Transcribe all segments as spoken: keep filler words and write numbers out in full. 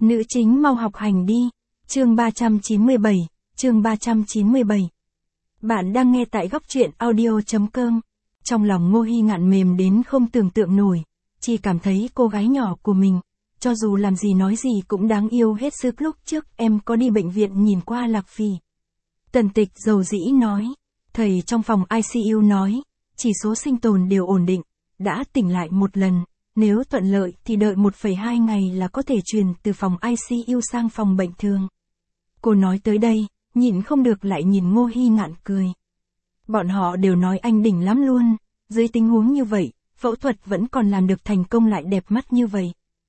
Nữ chính mau học hành đi. Chương ba trăm chín mươi bảy, chương ba trăm chín mươi bảy. Bạn đang nghe tại góc truyện audio chấm com. Trong lòng Ngô Hi Ngạn mềm đến không tưởng tượng nổi, chỉ cảm thấy cô gái nhỏ của mình, cho dù làm gì nói gì cũng đáng yêu hết sức. Lúc trước em có đi bệnh viện nhìn qua Lạc Phỉ. Tần Tịch dầu dĩ nói, thầy trong phòng i xê u nói, chỉ số sinh tồn đều ổn định, đã tỉnh lại một lần, nếu thuận lợi thì đợi một phẩy hai ngày là có thể truyền từ phòng i xê u sang phòng bệnh thường. Cô nói tới đây, nhịn không được lại nhìn Ngô Hi Ngạn cười. Bọn họ đều nói anh đỉnh lắm luôn, dưới tình huống như vậy, phẫu thuật vẫn còn làm được thành công lại đẹp mắt như vậy.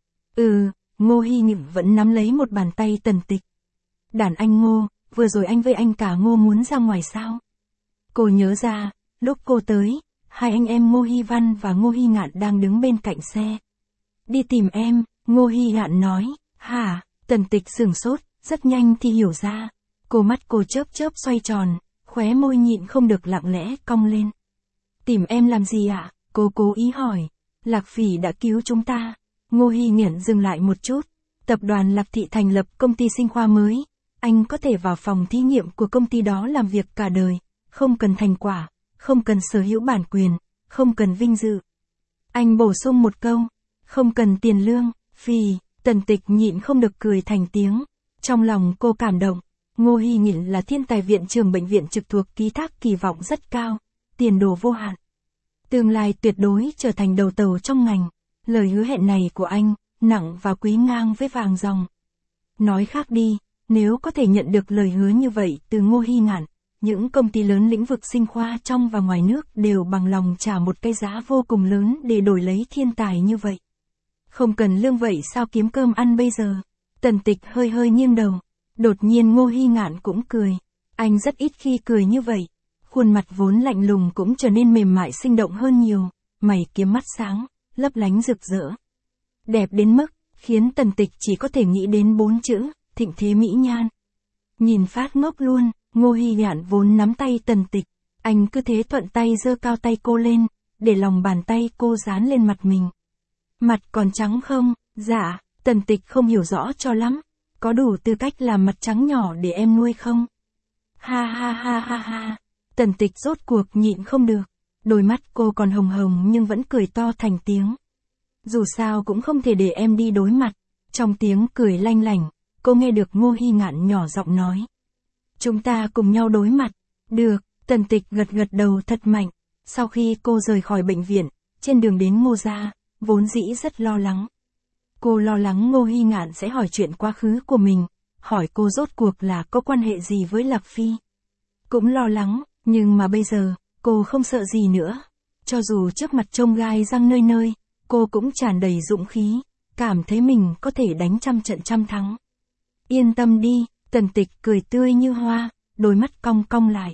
Ừ, Ngô Hi Ngạn vẫn nắm lấy một bàn tay Tần Tịch. Đàn anh Ngô, vừa rồi anh với anh cả Ngô muốn ra ngoài sao? Cô nhớ ra, lúc cô tới, hai anh em Ngô Hi Văn và Ngô Hi Ngạn đang đứng bên cạnh xe. Đi tìm em, Ngô Hi Ngạn nói. Hả? Tần Tịch sửng sốt, rất nhanh thì hiểu ra. Cô mắt cô chớp chớp xoay tròn, khóe môi nhịn không được lặng lẽ cong lên. Tìm em làm gì ạ? Cô cố ý hỏi. Lạc Phỉ đã cứu chúng ta. Ngô Hi Ngạn dừng lại một chút. Tập đoàn Lạc Thị thành lập công ty sinh khoa mới. Anh có thể vào phòng thí nghiệm của công ty đó làm việc cả đời, không cần thành quả, không cần sở hữu bản quyền, không cần vinh dự. Anh bổ sung một câu, không cần tiền lương. Phì, Tần Tịch nhịn không được cười thành tiếng. Trong lòng cô cảm động, Ngô Hi Ngạn là thiên tài viện trưởng bệnh viện trực thuộc ký thác kỳ vọng rất cao, tiền đồ vô hạn. Tương lai tuyệt đối trở thành đầu tàu trong ngành. Lời hứa hẹn này của anh, nặng và quý ngang với vàng ròng. Nói khác đi, nếu có thể nhận được lời hứa như vậy từ Ngô Hi Ngạn, những công ty lớn lĩnh vực sinh khoa trong và ngoài nước đều bằng lòng trả một cái giá vô cùng lớn để đổi lấy thiên tài như vậy. Không cần lương vậy sao kiếm cơm ăn bây giờ? Tần Tịch hơi hơi nghiêng đầu. Đột nhiên Ngô Hi Ngạn cũng cười. Anh rất ít khi cười như vậy. Khuôn mặt vốn lạnh lùng cũng trở nên mềm mại sinh động hơn nhiều. Mày kiếm mắt sáng, lấp lánh rực rỡ. Đẹp đến mức, khiến Tần Tịch chỉ có thể nghĩ đến bốn chữ, thịnh thế mỹ nhan. Nhìn phát ngốc luôn. Ngô Hi Ngạn vốn nắm tay Tần Tịch, anh cứ thế thuận tay giơ cao tay cô lên, để lòng bàn tay cô dán lên mặt mình. Mặt còn trắng không? Dạ, Tần Tịch không hiểu rõ cho lắm. Có đủ tư cách làm mặt trắng nhỏ để em nuôi không? Ha ha ha ha ha. Tần Tịch rốt cuộc nhịn không được. Đôi mắt cô còn hồng hồng nhưng vẫn cười to thành tiếng. Dù sao cũng không thể để em đi đối mặt. Trong tiếng cười lanh lảnh, cô nghe được Ngô Hi Ngạn nhỏ giọng nói. Chúng ta cùng nhau đối mặt. Được, Tần Tịch gật gật đầu thật mạnh. Sau khi cô rời khỏi bệnh viện, trên đường đến Ngô gia, vốn dĩ rất lo lắng. Cô lo lắng Ngô Hi Ngạn sẽ hỏi chuyện quá khứ của mình, hỏi cô rốt cuộc là có quan hệ gì với Lạc Phi. Cũng lo lắng, nhưng mà bây giờ, cô không sợ gì nữa. Cho dù trước mặt trông gai răng nơi nơi, cô cũng tràn đầy dũng khí, cảm thấy mình có thể đánh trăm trận trăm thắng. Yên tâm đi. Tần Tịch cười tươi như hoa, đôi mắt cong cong lại.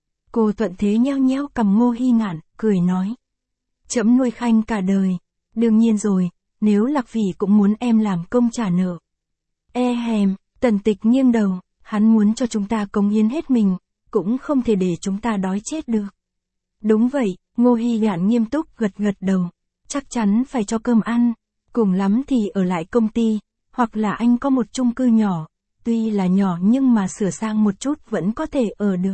Cô thuận thế nheo nheo cầm Ngô Hi Ngạn, cười nói. Trẫm nuôi khanh cả đời. Đương nhiên rồi, nếu Lạc Phỉ cũng muốn em làm công trả nợ. E hèm, Tần Tịch nghiêng đầu, hắn muốn cho chúng ta cống hiến hết mình, cũng không thể để chúng ta đói chết được. Đúng vậy, Ngô Hi Ngạn nghiêm túc gật gật đầu. Chắc chắn phải cho cơm ăn, cùng lắm thì ở lại công ty, hoặc là anh có một chung cư nhỏ. Tuy là nhỏ nhưng mà sửa sang một chút vẫn có thể ở được.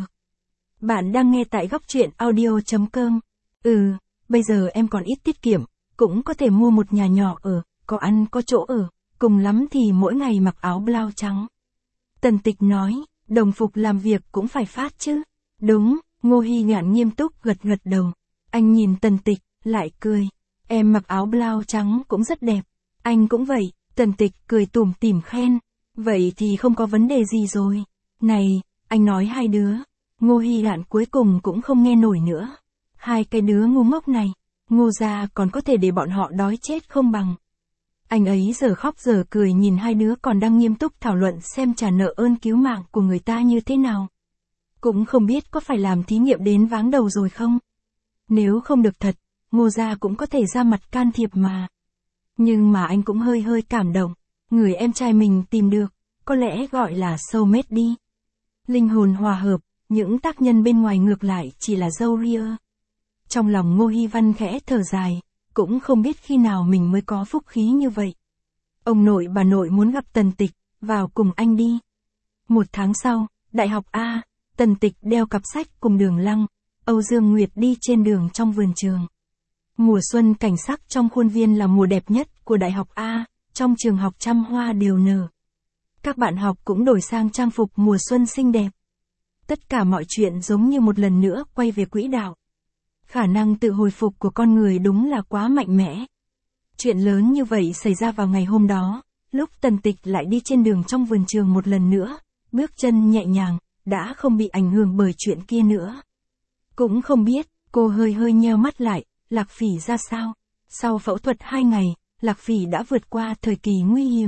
Bạn đang nghe tại góc truyện audio chấm com. Ừ, bây giờ em còn ít tiết kiệm, cũng có thể mua một nhà nhỏ ở, có ăn có chỗ ở, cùng lắm thì mỗi ngày mặc áo blau trắng. Tần Tịch nói, đồng phục làm việc cũng phải phát chứ. Đúng, Ngô Hi Ngạn nghiêm túc gật gật đầu. Anh nhìn Tần Tịch, lại cười. Em mặc áo blau trắng cũng rất đẹp. Anh cũng vậy, Tần Tịch cười tủm tỉm khen. Vậy thì không có vấn đề gì rồi. Này, anh nói hai đứa. Ngô Hi Ngạn cuối cùng cũng không nghe nổi nữa. Hai cái đứa ngu ngốc này, Ngô gia còn có thể để bọn họ đói chết không bằng. Anh ấy giờ khóc giờ cười nhìn hai đứa còn đang nghiêm túc thảo luận xem trả nợ ơn cứu mạng của người ta như thế nào. Cũng không biết có phải làm thí nghiệm đến váng đầu rồi không. Nếu không được thật, Ngô gia cũng có thể ra mặt can thiệp mà. Nhưng mà anh cũng hơi hơi cảm động. Người em trai mình tìm được, có lẽ gọi là soulmate đi. Linh hồn hòa hợp, những tác nhân bên ngoài ngược lại chỉ là dâu ria. Trong lòng Ngô Hi Văn khẽ thở dài, cũng không biết khi nào mình mới có phúc khí như vậy. Ông nội bà nội muốn gặp Tần Tịch, vào cùng anh đi. Một tháng sau, Đại học A, Tần Tịch đeo cặp sách cùng Đường Lăng, Âu Dương Nguyệt đi trên đường trong vườn trường. Mùa xuân cảnh sắc trong khuôn viên là mùa đẹp nhất của Đại học A, trong trường học trăm hoa đều nở. Các bạn học cũng đổi sang trang phục mùa xuân xinh đẹp. Tất cả mọi chuyện giống như một lần nữa quay về quỹ đạo. Khả năng tự hồi phục của con người đúng là quá mạnh mẽ. Chuyện lớn như vậy xảy ra vào ngày hôm đó, lúc Tần Tịch lại đi trên đường trong vườn trường một lần nữa, bước chân nhẹ nhàng, đã không bị ảnh hưởng bởi chuyện kia nữa. Cũng không biết, cô hơi hơi nheo mắt lại, Lạc Phỉ ra sao? Sau phẫu thuật hai ngày, Lạc Phỉ đã vượt qua thời kỳ nguy hiểm.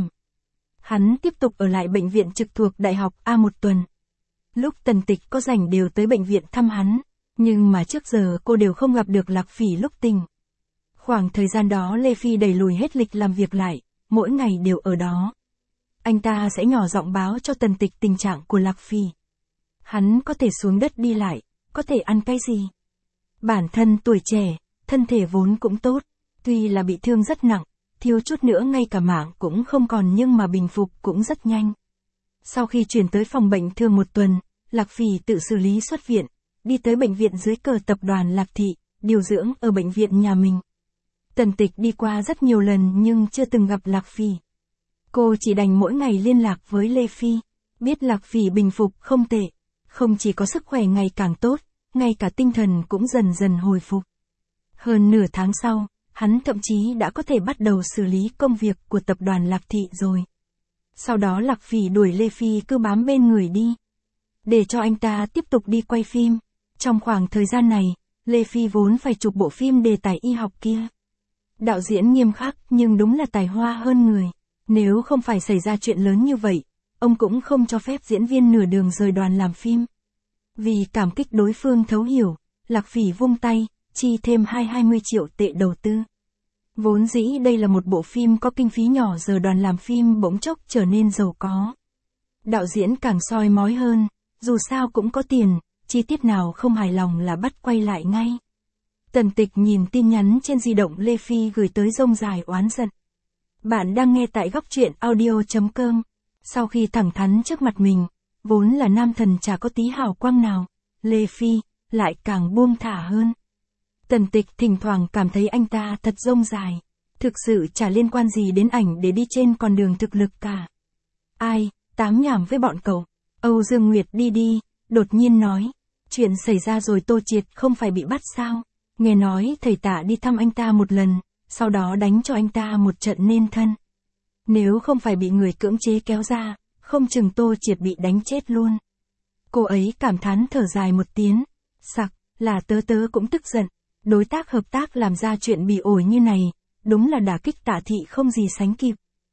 Hắn tiếp tục ở lại bệnh viện trực thuộc Đại học A một tuần. Lúc Tần Tịch có rảnh đều tới bệnh viện thăm hắn, nhưng mà trước giờ cô đều không gặp được Lạc Phỉ lúc tỉnh. Khoảng thời gian đó Lê Phi đẩy lùi hết lịch làm việc lại, mỗi ngày đều ở đó. Anh ta sẽ nhỏ giọng báo cho Tần Tịch tình trạng của Lạc Phỉ. Hắn có thể xuống đất đi lại, có thể ăn cái gì. Bản thân tuổi trẻ, thân thể vốn cũng tốt, tuy là bị thương rất nặng, thiếu chút nữa ngay cả mạng cũng không còn nhưng mà bình phục cũng rất nhanh. Sau khi chuyển tới phòng bệnh thương một tuần, Lạc Phỉ tự xử lý xuất viện, đi tới bệnh viện dưới cờ tập đoàn Lạc Thị, điều dưỡng ở bệnh viện nhà mình. Tần Tịch đi qua rất nhiều lần nhưng chưa từng gặp Lạc Phỉ. Cô chỉ đành mỗi ngày liên lạc với Lê Phi, biết Lạc Phỉ bình phục không tệ, không chỉ có sức khỏe ngày càng tốt, ngay cả tinh thần cũng dần dần hồi phục. Hơn nửa tháng sau, hắn thậm chí đã có thể bắt đầu xử lý công việc của tập đoàn Lạc Thị rồi. Sau đó Lạc Phỉ đuổi Lê Phi cứ bám bên người đi, để cho anh ta tiếp tục đi quay phim. Trong khoảng thời gian này, Lê Phi vốn phải chụp bộ phim đề tài y học kia. Đạo diễn nghiêm khắc nhưng đúng là tài hoa hơn người. Nếu không phải xảy ra chuyện lớn như vậy, ông cũng không cho phép diễn viên nửa đường rời đoàn làm phim. Vì cảm kích đối phương thấu hiểu, Lạc Phỉ vung tay, chi thêm hai mươi hai mươi triệu tệ đầu tư. Vốn dĩ đây là một bộ phim có kinh phí nhỏ, giờ đoàn làm phim bỗng chốc trở nên giàu có. Đạo diễn càng soi mói hơn, dù sao cũng có tiền, chi tiết nào không hài lòng là bắt quay lại ngay. Tần Tịch nhìn tin nhắn trên di động Lê Phi gửi tới rông dài oán giận. Bạn đang nghe tại góc truyện audio chấm com. Sau khi thẳng thắn trước mặt mình, vốn là nam thần chả có tí hào quang nào, Lê Phi lại càng buông thả hơn. Tần Tịch thỉnh thoảng cảm thấy anh ta thật rông dài, thực sự chả liên quan gì đến ảnh để đi trên con đường thực lực cả. Ai, tám nhảm với bọn cậu. Âu Dương Nguyệt đi đi, đột nhiên nói, chuyện xảy ra rồi Tô Triệt không phải bị bắt sao? Nghe nói thầy Tạ đi thăm anh ta một lần, sau đó đánh cho anh ta một trận nên thân. Nếu không phải bị người cưỡng chế kéo ra, không chừng Tô Triệt bị đánh chết luôn. Cô ấy cảm thán thở dài một tiếng, sặc, là tớ tớ cũng tức giận. Đối tác hợp tác làm ra chuyện bị ổi như này, đúng là đả kích Tạ thị không gì sánh kịp.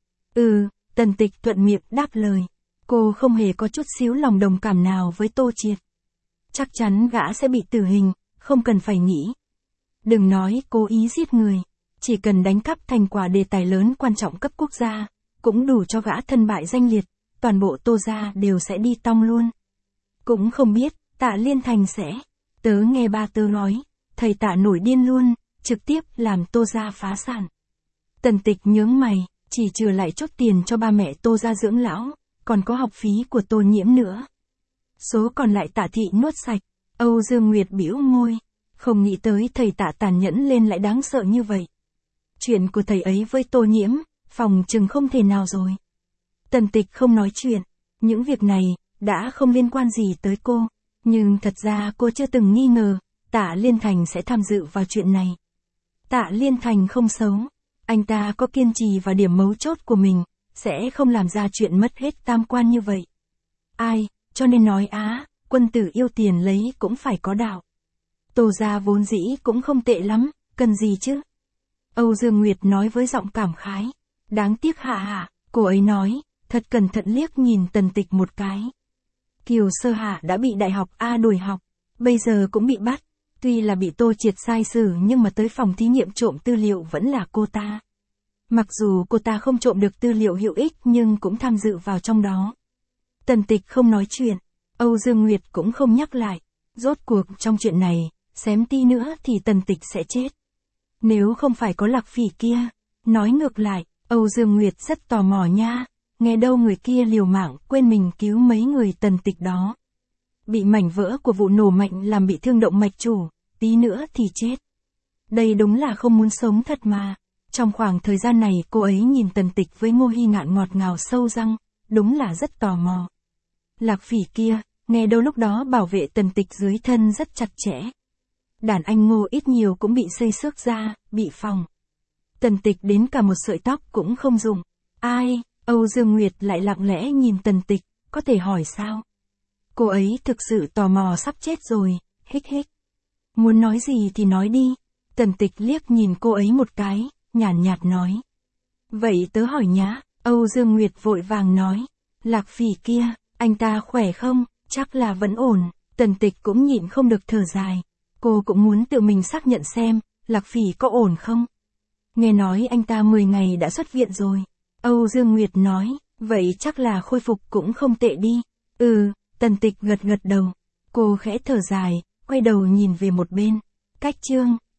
Ừ, Tần Tịch thuận miệng đáp lời. Cô không hề có chút xíu lòng đồng cảm nào với Tô Triệt. Chắc chắn gã sẽ bị tử hình, không cần phải nghĩ. Đừng nói cố ý giết người, chỉ cần đánh cắp thành quả đề tài lớn quan trọng cấp quốc gia, cũng đủ cho gã thân bại danh liệt, toàn bộ Tô gia đều sẽ đi tong luôn. Cũng không biết, Tạ Liên Thành sẽ, tớ nghe ba tớ nói, thầy Tạ nổi điên luôn, trực tiếp làm Tô gia phá sản. Tần Tịch nhướng mày, chỉ trừ lại chốt tiền cho ba mẹ Tô gia dưỡng lão, còn có học phí của Tô Nhiễm nữa. Số còn lại Tạ thị nuốt sạch. Âu Dương Nguyệt bĩu môi, không nghĩ tới thầy Tạ tàn nhẫn lên lại đáng sợ như vậy. Chuyện của thầy ấy với Tô Nhiễm, phòng chừng không thể nào rồi. Tần Tịch không nói chuyện, những việc này đã không liên quan gì tới cô, nhưng thật ra cô chưa từng nghi ngờ Tạ Liên Thành sẽ tham dự vào chuyện này. Tạ Liên Thành không xấu, anh ta có kiên trì và điểm mấu chốt của mình, sẽ không làm ra chuyện mất hết tam quan như vậy. Ai, cho nên nói á, quân tử yêu tiền lấy cũng phải có đạo. Tô gia vốn dĩ cũng không tệ lắm, cần gì chứ? Âu Dương Nguyệt nói với giọng cảm khái. Đáng tiếc hạ hạ, cô ấy nói, thật cẩn thận liếc nhìn Tần Tịch một cái. Kiều Sơ Hạ đã bị đại học A đuổi học, bây giờ cũng bị bắt. Tuy là bị Tô Triệt sai xử nhưng mà tới phòng thí nghiệm trộm tư liệu vẫn là cô ta. Mặc dù cô ta không trộm được tư liệu hữu ích nhưng cũng tham dự vào trong đó. Tần Tịch không nói chuyện, Âu Dương Nguyệt cũng không nhắc lại. Rốt cuộc trong chuyện này, xém tí nữa thì Tần Tịch sẽ chết. Nếu không phải có Lạc Phỉ kia, nói ngược lại, Âu Dương Nguyệt rất tò mò nha, nghe đâu người kia liều mạng quên mình cứu mấy người Tần Tịch đó. Bị mảnh vỡ của vụ nổ mạnh làm bị thương động mạch chủ, tí nữa thì chết. Đây đúng là không muốn sống thật mà. Trong khoảng thời gian này cô ấy nhìn Tần Tịch với Ngô Hi Ngạn ngọt ngào sâu răng, đúng là rất tò mò. Lạc Phỉ kia, nghe đâu lúc đó bảo vệ Tần Tịch dưới thân rất chặt chẽ. Đàn anh Ngô ít nhiều cũng bị xây xước da, bị phỏng. Tần Tịch đến cả một sợi tóc cũng không dùng. Ai, Âu Dương Nguyệt lại lặng lẽ nhìn Tần Tịch, có thể hỏi sao? Cô ấy thực sự tò mò sắp chết rồi, hích hích. Muốn nói gì thì nói đi. Tần Tịch liếc nhìn cô ấy một cái, nhàn nhạt, nhạt nói. Vậy tớ hỏi nhá, Âu Dương Nguyệt vội vàng nói. Lạc Phỉ kia, anh ta khỏe không? Chắc là vẫn ổn. Tần Tịch cũng nhịn không được thở dài. Cô cũng muốn tự mình xác nhận xem, Lạc Phỉ có ổn không? Nghe nói anh ta mười ngày đã xuất viện rồi. Âu Dương Nguyệt nói, vậy chắc là khôi phục cũng không tệ đi. Ừ, Tần Tịch gật gật đầu. Cô khẽ thở dài, quay đầu nhìn về một bên. Cách chương